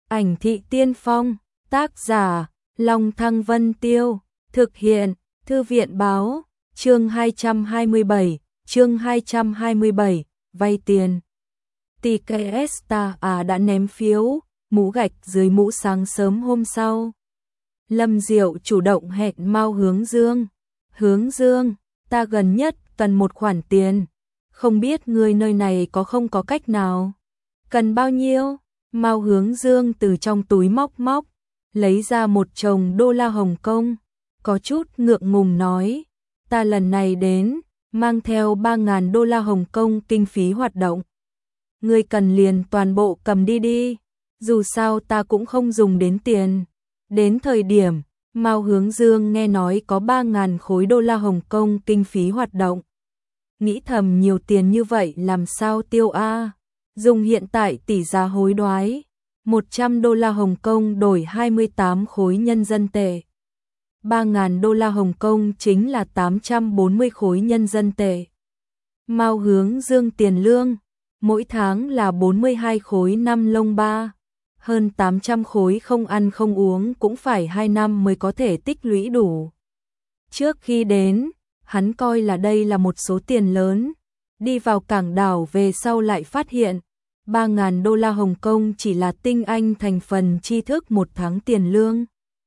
Ảnh thị tiên phong, tác giả, Long Thăng Vân Tiêu, thực hiện, Thư viện báo, chương 227, vay tiền. TKSTA đã ném phiếu, mũ gạch dưới mũ sáng sớm hôm sau. Lâm Diệu chủ động hẹn Mao Hướng Dương. Hướng Dương, ta gần nhất cần một khoản tiền. Không biết người nơi này không có cách nào. Cần bao nhiêu? Mao Hướng Dương từ trong túi móc, lấy ra một chồng đô la Hồng Kông. Có chút ngượng ngùng nói, ta lần này đến, mang theo 3.000 đô la Hồng Kông kinh phí hoạt động. Ngươi cần liền toàn bộ cầm đi, dù sao ta cũng không dùng đến tiền. Đến thời điểm, Mao Hướng Dương nghe nói có 3.000 khối đô la Hồng Kông kinh phí hoạt động. Nghĩ thầm nhiều tiền như vậy làm sao tiêu a? Dùng hiện tại tỷ giá hối đoái, 100 đô la Hồng Kông đổi 28 khối nhân dân tệ. 3.000 đô la Hồng Kông chính là 840 khối nhân dân tệ. Mao Hướng Dương tiền lương, mỗi tháng là 42 khối 5 lông ba. Hơn 800 khối không ăn không uống cũng phải 2 năm mới có thể tích lũy đủ. Trước khi đến, hắn coi là đây là một số tiền lớn. Đi vào cảng đảo về sau lại phát hiện, 3.000 đô la Hồng Kông chỉ là tinh anh thành phần tri thức một tháng tiền lương.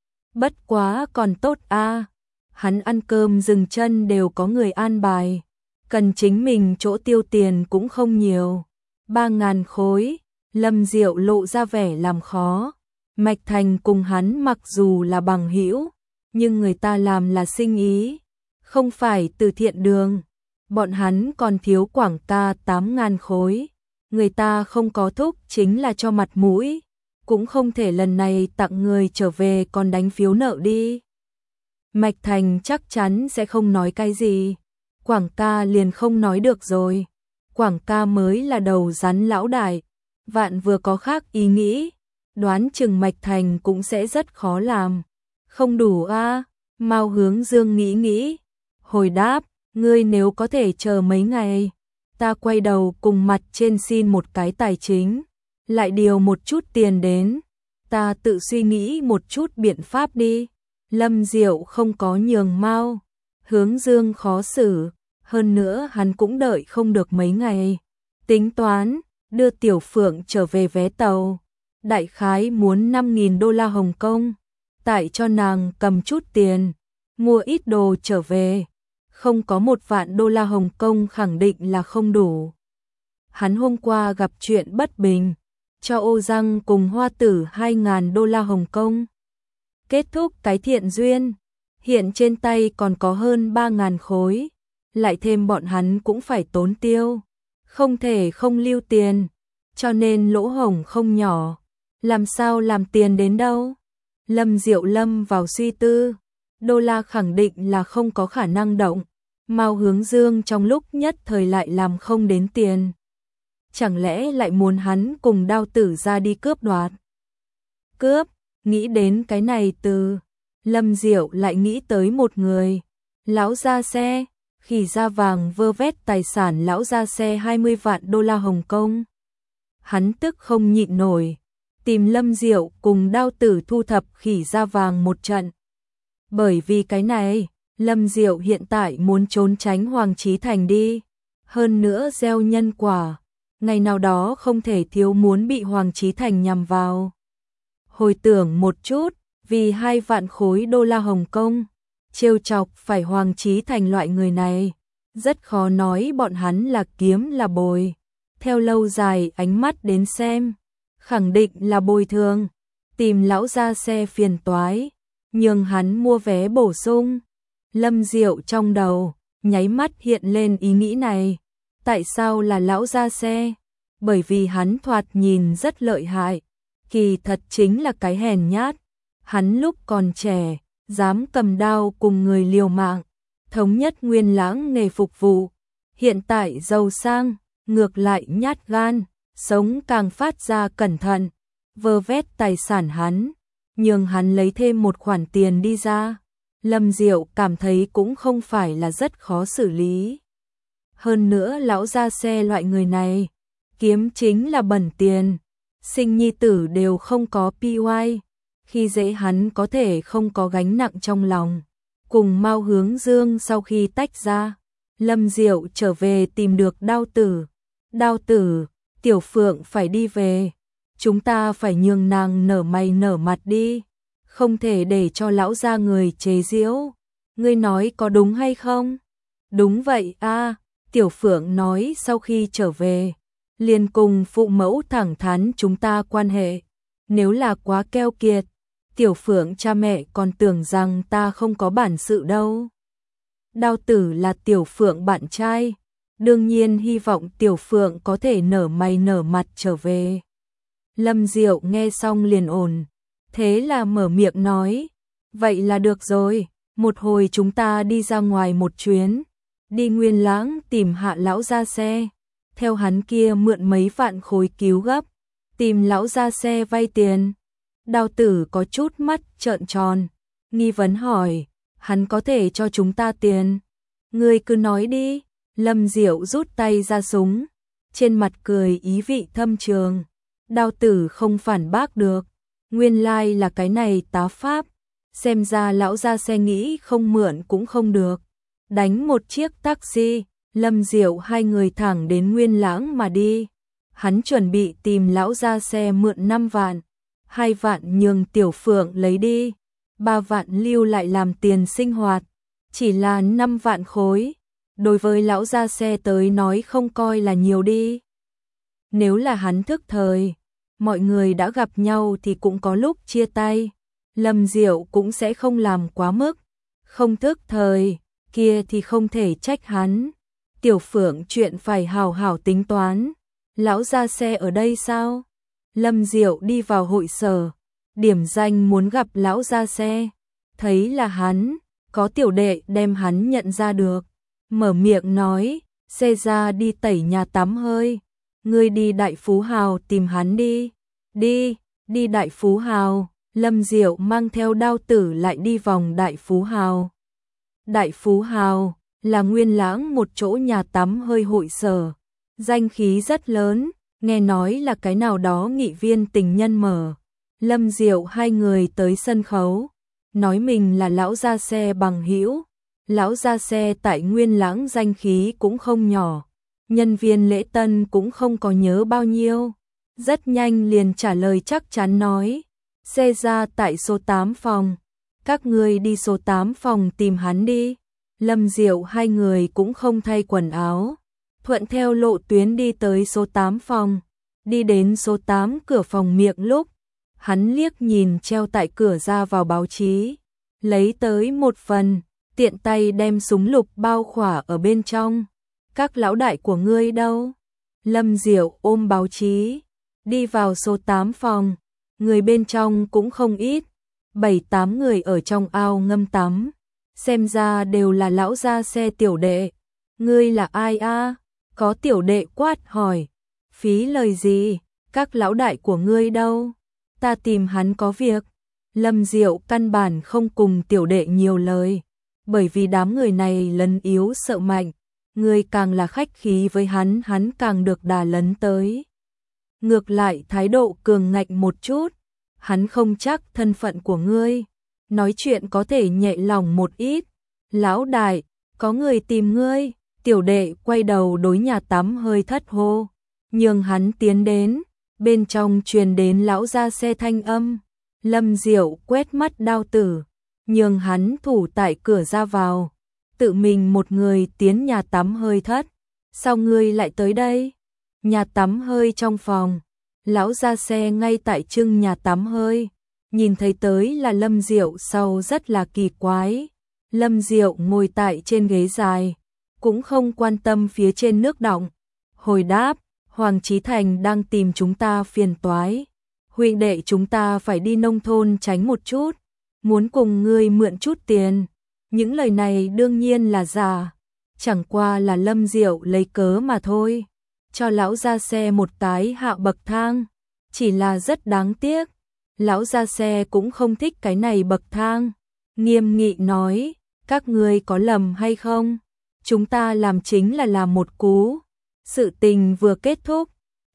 Bất quá còn tốt a, hắn ăn cơm dừng chân đều có người an bài. Cần chính mình chỗ tiêu tiền cũng không nhiều. 3.000 khối, Lâm Diệu lộ ra vẻ làm khó. Mạch Thành cùng hắn mặc dù là bằng hữu, nhưng người ta làm là sinh ý, không phải từ thiện đường. Bọn hắn còn thiếu quảng ca 8.000 khối. Người ta không có thúc chính là cho mặt mũi, cũng không thể lần này tặng người trở về còn đánh phiếu nợ đi. Mạch Thành chắc chắn sẽ không nói cái gì. Quảng ca liền không nói được rồi. Quảng ca mới là đầu rắn lão đại. Vạn vừa có khác ý nghĩ, đoán chừng Mạch Thành cũng sẽ rất khó làm. Không đủ a? Mao Hướng Dương nghĩ, hồi đáp, ngươi nếu có thể chờ mấy ngày, ta quay đầu cùng mặt trên xin một cái tài chính, lại điều một chút tiền đến, ta tự suy nghĩ một chút biện pháp đi. Lâm Diệu không có nhường Mao Hướng Dương khó xử, hơn nữa hắn cũng đợi không được mấy ngày. Tính toán, đưa Tiểu Phượng trở về vé tàu, đại khái muốn 5.000 đô la Hồng Kông, tại cho nàng cầm chút tiền, mua ít đồ trở về. Không có 1 vạn đô la Hồng Kông khẳng định là không đủ. Hắn hôm qua gặp chuyện bất bình, cho Ô Răng cùng Hoa Tử 2.000 đô la Hồng Kông. Kết thúc cái thiện duyên, hiện trên tay còn có hơn 3.000 khối, lại thêm bọn hắn cũng phải tốn tiêu, không thể không lưu tiền, cho nên lỗ hổng không nhỏ. Làm sao làm tiền đến đâu? Lâm Diệu lâm vào suy tư, đô la khẳng định là không có khả năng động. Mao Hướng Dương trong lúc nhất thời lại làm không đến tiền. Chẳng lẽ lại muốn hắn cùng Đao Tử ra đi cướp đoạt? Cướp, nghĩ đến cái này từ, Lâm Diệu lại nghĩ tới một người. Lão Gia Xe, Khỉ Da Vàng vơ vét tài sản Lão Gia Xe 20 vạn đô la Hồng Kông. Hắn tức không nhịn nổi, tìm Lâm Diệu cùng Đao Tử thu thập Khỉ Da Vàng một trận. Bởi vì cái này, Lâm Diệu hiện tại muốn trốn tránh Hoàng Chí Thành đi, hơn nữa gieo nhân quả, ngày nào đó không thể thiếu muốn bị Hoàng Chí Thành nhằm vào. Hồi tưởng một chút, vì 2 vạn khối đô la Hồng Kông, trêu chọc phải Hoàng Chí Thành loại người này, rất khó nói bọn hắn là kiếm là bồi. Theo lâu dài ánh mắt đến xem, khẳng định là bồi thường, tìm Lão Gia Xe phiền toái, nhường hắn mua vé bổ sung. Lâm Diệu trong đầu, nháy mắt hiện lên ý nghĩ này. Tại sao là Lão Gia Xe? Bởi vì hắn thoạt nhìn rất lợi hại, kỳ thật chính là cái hèn nhát. Hắn lúc còn trẻ, dám cầm đao cùng người liều mạng, thống nhất Nguyên Lãng nghề phục vụ. Hiện tại giàu sang, ngược lại nhát gan, sống càng phát ra cẩn thận, vơ vét tài sản hắn, nhường hắn lấy thêm một khoản tiền đi ra. Lâm Diệu cảm thấy cũng không phải là rất khó xử lý. Hơn nữa Lão Gia Xe loại người này, kiếm chính là bẩn tiền, sinh nhi tử đều không có PY, khi dễ hắn có thể không có gánh nặng trong lòng. Cùng Mao Hướng Dương sau khi tách ra, Lâm Diệu trở về tìm được Đao Tử. Đao Tử, Tiểu Phượng phải đi về, chúng ta phải nhường nàng nở mày nở mặt đi, không thể để cho lão gia người chế giễu. Ngươi nói có đúng hay không? Đúng vậy a, Tiểu Phượng nói sau khi trở về, liền cùng phụ mẫu thẳng thắn chúng ta quan hệ. Nếu là quá keo kiệt, Tiểu Phượng cha mẹ còn tưởng rằng ta không có bản sự đâu. Đao Tử là Tiểu Phượng bạn trai, đương nhiên hy vọng Tiểu Phượng có thể nở mày nở mặt trở về. Lâm Diệu nghe xong liền ổn, thế là mở miệng nói, vậy là được rồi, một hồi chúng ta đi ra ngoài một chuyến, đi Nguyên Lãng tìm Hạ lão gia xe, theo hắn kia mượn mấy vạn khối cứu gấp, tìm lão gia xe vay tiền. Đao Tử có chút mắt trợn tròn, nghi vấn hỏi, hắn có thể cho chúng ta tiền? Ngươi cứ nói đi. Lâm Diệu rút tay ra súng, trên mặt cười ý vị thâm trường. Đao Tử không phản bác được, nguyên lai là cái này tá pháp, xem ra lão gia xe nghĩ không mượn cũng không được. Đánh một chiếc taxi, Lâm Diệu hai người thẳng đến Nguyên Lãng mà đi. Hắn chuẩn bị tìm lão gia xe mượn 5 vạn, 2 vạn nhường Tiểu Phượng lấy đi, 3 vạn lưu lại làm tiền sinh hoạt, chỉ là 5 vạn khối. Đối với lão gia xe tới nói không coi là nhiều đi. Nếu là hắn thức thời, mọi người đã gặp nhau thì cũng có lúc chia tay, Lâm Diệu cũng sẽ không làm quá mức. Không thức thời, kia thì không thể trách hắn. Tiểu Phượng chuyện phải hào hào tính toán. Lão gia xe ở đây sao? Lâm Diệu đi vào hội sở, điểm danh muốn gặp lão gia xe, thấy là hắn, có tiểu đệ đem hắn nhận ra được. Mở miệng nói, xe ra đi tẩy nhà tắm hơi, ngươi đi Đại Phú Hào tìm hắn đi. Đi Đại Phú Hào. Lâm Diệu mang theo Đao Tử lại đi vòng Đại Phú Hào. Đại Phú Hào là Nguyên Lãng một chỗ nhà tắm hơi hội sở, danh khí rất lớn, nghe nói là cái nào đó nghị viên tình nhân mở. Lâm Diệu hai người tới sân khấu, nói mình là lão gia xe bằng hữu. Lão gia xe tại Nguyên Lãng danh khí cũng không nhỏ, nhân viên lễ tân cũng không có nhớ bao nhiêu, rất nhanh liền trả lời chắc chắn nói, xe ra tại số 8 phòng, các ngươi đi số 8 phòng tìm hắn đi. Lâm Diệu hai người cũng không thay quần áo, thuận theo lộ tuyến đi tới số 8 phòng, đi đến số 8 cửa phòng miệng lúc, hắn liếc nhìn treo tại cửa ra vào báo chí, lấy tới một phần, tiện tay đem súng lục bao khỏa ở bên trong. Các lão đại của ngươi đâu? Lâm Diệu ôm báo chí, đi vào số 8 phòng, người bên trong cũng không ít, 7-8 người ở trong ao ngâm tắm, xem ra đều là lão gia xe tiểu đệ. Ngươi là ai a? Có tiểu đệ quát hỏi. Phí lời gì, các lão đại của ngươi đâu? Ta tìm hắn có việc. Lâm Diệu căn bản không cùng tiểu đệ nhiều lời, bởi vì đám người này lấn yếu sợ mạnh, người càng là khách khí với hắn, hắn càng được đà lấn tới. Ngược lại thái độ cường ngạnh một chút, hắn không chắc thân phận của ngươi, nói chuyện có thể nhẹ lòng một ít. Lão đại, có người tìm ngươi. Tiểu đệ quay đầu đối nhà tắm hơi thất hô, nhường hắn tiến đến, bên trong truyền đến lão gia xe thanh âm. Lâm Diệu quét mắt Đao Tử, nhường hắn thủ tại cửa ra vào, tự mình một người tiến nhà tắm hơi thất. Sao ngươi lại tới đây? Nhà tắm hơi trong phòng, lão gia xe ngay tại trưng nhà tắm hơi, nhìn thấy tới là Lâm Diệu sau rất là kỳ quái. Lâm Diệu ngồi tại trên ghế dài, cũng không quan tâm phía trên nước đọng, hồi đáp, Hoàng Chí Thành đang tìm chúng ta phiền toái, huynh đệ chúng ta phải đi nông thôn tránh một chút, muốn cùng ngươi mượn chút tiền. Những lời này đương nhiên là giả, chẳng qua là Lâm Diệu lấy cớ mà thôi, cho lão gia xe một cái hạ bậc thang, chỉ là rất đáng tiếc, lão gia xe cũng không thích cái này bậc thang, nghiêm nghị nói, các ngươi có lầm hay không? Chúng ta làm chính là làm một cú. Sự tình vừa kết thúc,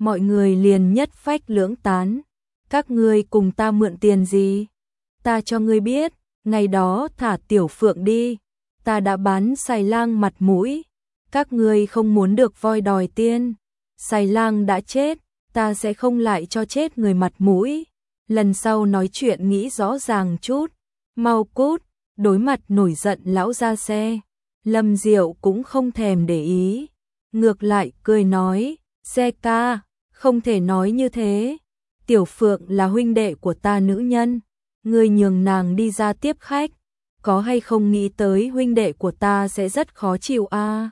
mọi người liền nhất phách lưỡng tán. Các ngươi cùng ta mượn tiền gì? Ta cho ngươi biết, ngày đó thả Tiểu Phượng đi, ta đã bán Sài Lang mặt mũi. Các ngươi không muốn được voi đòi tiên. Sài Lang đã chết, ta sẽ không lại cho chết người mặt mũi. Lần sau nói chuyện nghĩ rõ ràng chút. Mau cút. Đối mặt nổi giận lão gia xe, Lâm Diệu cũng không thèm để ý. Ngược lại cười nói, xe ca, không thể nói như thế. Tiểu Phượng là huynh đệ của ta nữ nhân. Ngươi nhường nàng đi ra tiếp khách. Có hay không nghĩ tới huynh đệ của ta sẽ rất khó chịu a?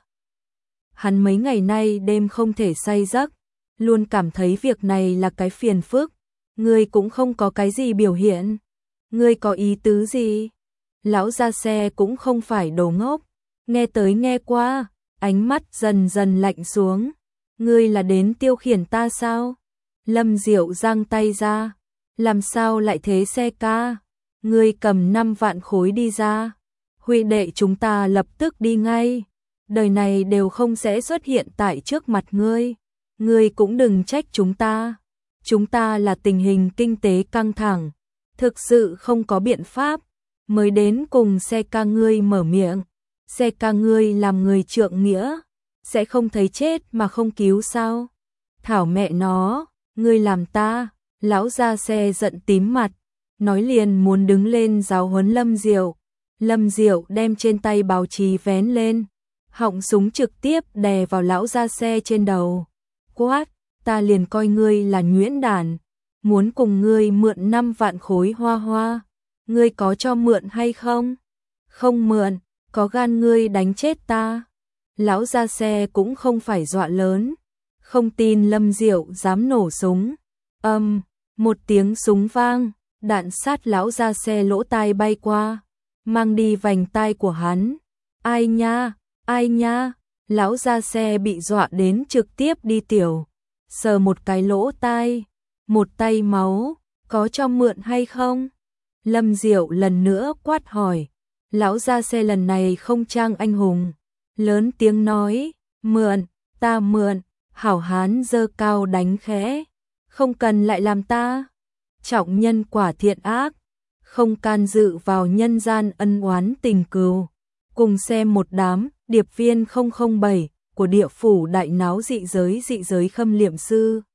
Hắn mấy ngày nay đêm không thể say giấc, luôn cảm thấy việc này là cái phiền phức. Ngươi cũng không có cái gì biểu hiện. Ngươi có ý tứ gì? Lão gia xe cũng không phải đồ ngốc. Nghe tới nghe qua, ánh mắt dần dần lạnh xuống. Ngươi là đến tiêu khiển ta sao? Lâm Diệu giang tay ra. Làm sao lại thế xe ca? Ngươi cầm 5 vạn khối đi ra. Huynh đệ chúng ta lập tức đi ngay. Đời này đều không sẽ xuất hiện tại trước mặt ngươi. Ngươi cũng đừng trách chúng ta. Chúng ta là tình hình kinh tế căng thẳng. Thực sự không có biện pháp. Mới đến cùng xe ca ngươi mở miệng. Xe ca ngươi làm người trượng nghĩa. Sẽ không thấy chết mà không cứu sao? Thảo mẹ nó, ngươi làm ta. Lão gia xe giận tím mặt. Nói liền muốn đứng lên giáo huấn Lâm Diệu. Lâm Diệu đem trên tay báo chí vén lên. Họng súng trực tiếp đè vào lão gia xe trên đầu. Quát, ta liền coi ngươi là nhuyễn đản. Muốn cùng ngươi mượn 5 vạn khối hoa hoa. Ngươi có cho mượn hay không? Không mượn, có gan ngươi đánh chết ta. Lão gia xe cũng không phải dọa lớn. Không tin Lâm Diệu dám nổ súng. Một tiếng súng vang, đạn sát lão gia xe lỗ tai bay qua, mang đi vành tai của hắn. Ai nha, lão gia xe bị dọa đến trực tiếp đi tiểu. Sờ một cái lỗ tai, một tay máu, có cho mượn hay không? Lâm Diệu lần nữa quát hỏi. Lão gia xe lần này không trang anh hùng, lớn tiếng nói, mượn, ta mượn. Hảo hán giơ cao đánh khẽ, không cần lại làm ta. Trọng nhân quả thiện ác, không can dự vào nhân gian ân oán tình cừu. Cùng xem một đám điệp viên 007 của địa phủ đại náo dị giới khâm liệm sư.